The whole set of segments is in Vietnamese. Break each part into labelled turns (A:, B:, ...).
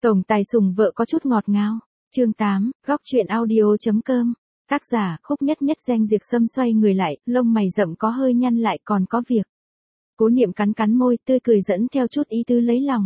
A: Tổng tài sủng vợ có chút ngọt ngào. Chương 8, góc truyện audio.com. Tác giả Khúc Nhất Nhất. Danh Diệp Sâm xoay người lại, lông mày rậm có hơi nhăn lại, còn có việc. Cố Niệm cắn cắn môi, tươi cười dẫn theo chút ý tứ lấy lòng.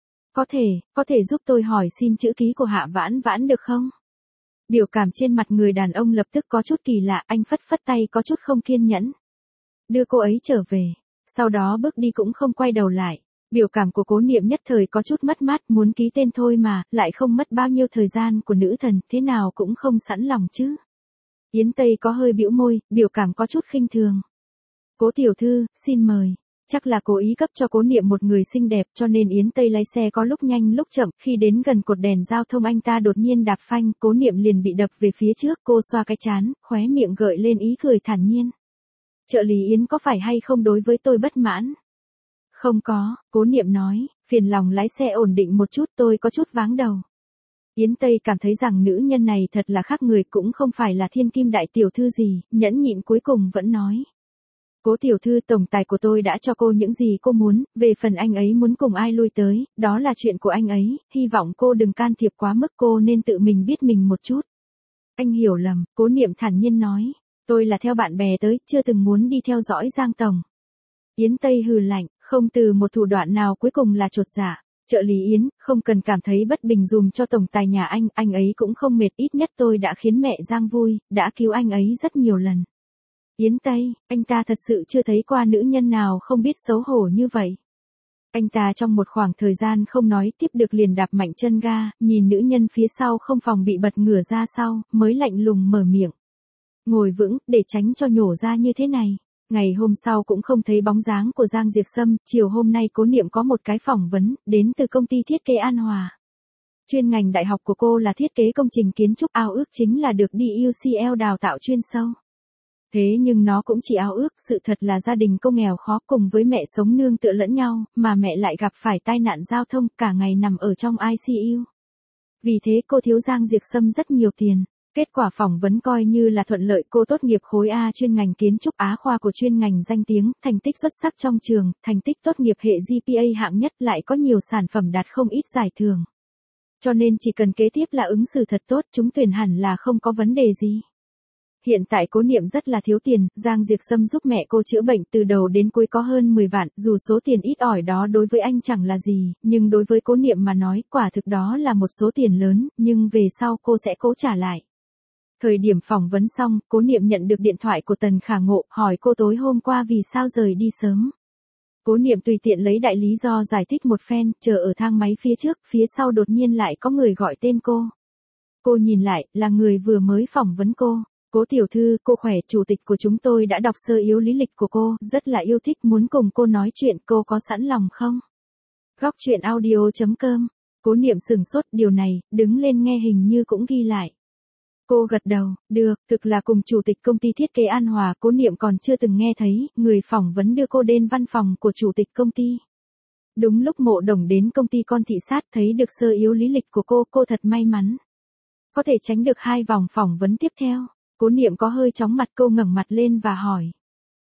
A: Có thể giúp tôi hỏi xin chữ ký của Hạ Vãn Vãn được không? Biểu cảm trên mặt người đàn ông lập tức có chút kỳ lạ, anh phất phất tay có chút không kiên nhẫn. Đưa cô ấy trở về, sau đó bước đi cũng không quay đầu lại. Biểu cảm của Cố Niệm nhất thời có chút mất mát, muốn ký tên thôi mà, lại không mất bao nhiêu thời gian của nữ thần, thế nào cũng không sẵn lòng chứ. Yến Tây có hơi bĩu môi, biểu cảm có chút khinh thường. Cố tiểu thư, xin mời. Chắc là cố ý cấp cho Cố Niệm một người xinh đẹp, cho nên Yến Tây lái xe có lúc nhanh lúc chậm, khi đến gần cột đèn giao thông anh ta đột nhiên đạp phanh, Cố Niệm liền bị đập về phía trước, cô xoa cái trán, khóe miệng gợi lên ý cười thản nhiên. Trợ lý Yến có phải hay không đối với tôi bất mãn? Không có, Cố Niệm nói, phiền lòng lái xe ổn định một chút, tôi có chút váng đầu. Yến Tây cảm thấy rằng nữ nhân này thật là khác người, cũng không phải là thiên kim đại tiểu thư gì, nhẫn nhịn cuối cùng vẫn nói. Cố tiểu thư, tổng tài của tôi đã cho cô những gì cô muốn, về phần anh ấy muốn cùng ai lui tới, đó là chuyện của anh ấy, hy vọng cô đừng can thiệp quá mức, cô nên tự mình biết mình một chút. Anh hiểu lầm, Cố Niệm thản nhiên nói, tôi là theo bạn bè tới, chưa từng muốn đi theo dõi Giang tổng. Yến Tây hừ lạnh, không từ một thủ đoạn nào, cuối cùng là chột dạ. Trợ lý Yến, không cần cảm thấy bất bình dùm cho tổng tài nhà anh ấy cũng không mệt, ít nhất tôi đã khiến mẹ Giang vui, đã cứu anh ấy rất nhiều lần. Yến Tây, anh ta thật sự chưa thấy qua nữ nhân nào không biết xấu hổ như vậy. Anh ta trong một khoảng thời gian không nói tiếp được liền đạp mạnh chân ga, nhìn nữ nhân phía sau không phòng bị bật ngửa ra sau, mới lạnh lùng mở miệng. Ngồi vững, để tránh cho nhổ ra như thế này. Ngày hôm sau cũng không thấy bóng dáng của Giang Diệp Sâm, chiều hôm nay Cố Niệm có một cái phỏng vấn, đến từ công ty thiết kế An Hòa. Chuyên ngành đại học của cô là thiết kế công trình kiến trúc, ao ước chính là được đi UCL đào tạo chuyên sâu. Thế nhưng nó cũng chỉ ao ước, sự thật là gia đình cô nghèo khó, cùng với mẹ sống nương tựa lẫn nhau, mà mẹ lại gặp phải tai nạn giao thông, cả ngày nằm ở trong ICU. Vì thế cô thiếu Giang Diệp Sâm rất nhiều tiền. Kết quả phỏng vấn coi như là thuận lợi, cô tốt nghiệp khối A chuyên ngành kiến trúc, Á khoa của chuyên ngành danh tiếng, thành tích xuất sắc trong trường, thành tích tốt nghiệp hệ GPA hạng nhất, lại có nhiều sản phẩm đạt không ít giải thưởng. Cho nên chỉ cần kế tiếp là ứng xử thật tốt, trúng tuyển hẳn là không có vấn đề gì. Hiện tại Cố Niệm rất là thiếu tiền, Giang Diệp Sâm giúp mẹ cô chữa bệnh từ đầu đến cuối có hơn 10 vạn, dù số tiền ít ỏi đó đối với anh chẳng là gì, nhưng đối với Cố Niệm mà nói, quả thực đó là một số tiền lớn, nhưng về sau cô sẽ cố trả lại. Thời điểm phỏng vấn xong, Cố Niệm nhận được điện thoại của Tần Khả Ngộ, hỏi cô tối hôm qua vì sao rời đi sớm. Cố Niệm tùy tiện lấy đại lý do giải thích một phen, chờ ở thang máy phía trước, phía sau đột nhiên lại có người gọi tên cô. Cô nhìn lại, là người vừa mới phỏng vấn cô. Cố tiểu thư, cô khỏe, chủ tịch của chúng tôi đã đọc sơ yếu lý lịch của cô, rất là yêu thích, muốn cùng cô nói chuyện, cô có sẵn lòng không? Góc truyện audio.com. Cố Niệm sừng sốt, điều này, đứng lên nghe hình như cũng ghi lại. Cô gật đầu, được, thực là cùng chủ tịch công ty thiết kế An Hòa, Cố Niệm còn chưa từng nghe thấy, người phỏng vấn đưa cô đến văn phòng của chủ tịch công ty. Đúng lúc Mộ Đồng đến công ty con thị sát thấy được sơ yếu lý lịch của cô thật may mắn. Có thể tránh được 2 vòng phỏng vấn tiếp theo. Cố Niệm có hơi chóng mặt, cô ngẩng mặt lên và hỏi.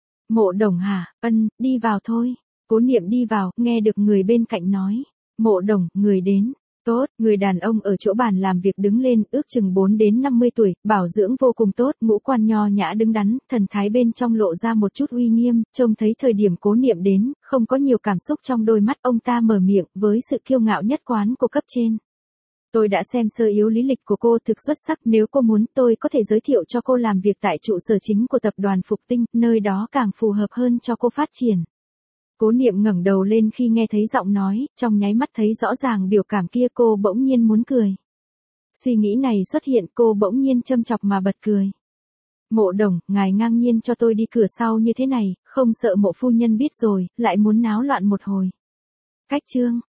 A: Mộ Đồng hả? Đi vào thôi. Cố Niệm đi vào, nghe được người bên cạnh nói. Mộ Đồng, người đến. Tốt, người đàn ông ở chỗ bàn làm việc đứng lên, ước chừng 4 đến 50 tuổi, bảo dưỡng vô cùng tốt, ngũ quan nho nhã đứng đắn, thần thái bên trong lộ ra một chút uy nghiêm, trông thấy thời điểm Cố Niệm đến, không có nhiều cảm xúc trong đôi mắt, ông ta mở miệng, với sự kiêu ngạo nhất quán của cấp trên. Tôi đã xem sơ yếu lý lịch của cô, thực xuất sắc, nếu cô muốn tôi có thể giới thiệu cho cô làm việc tại trụ sở chính của tập đoàn Phục Tinh, nơi đó càng phù hợp hơn cho cô phát triển. Cố Niệm ngẩng đầu lên khi nghe thấy giọng nói, trong nháy mắt thấy rõ ràng biểu cảm kia, cô bỗng nhiên muốn cười. Suy nghĩ này xuất hiện, cô bỗng nhiên châm chọc mà bật cười. Mộ Đồng, ngài ngang nhiên cho tôi đi cửa sau như thế này, không sợ Mộ phu nhân biết rồi, lại muốn náo loạn một hồi. Cách chương.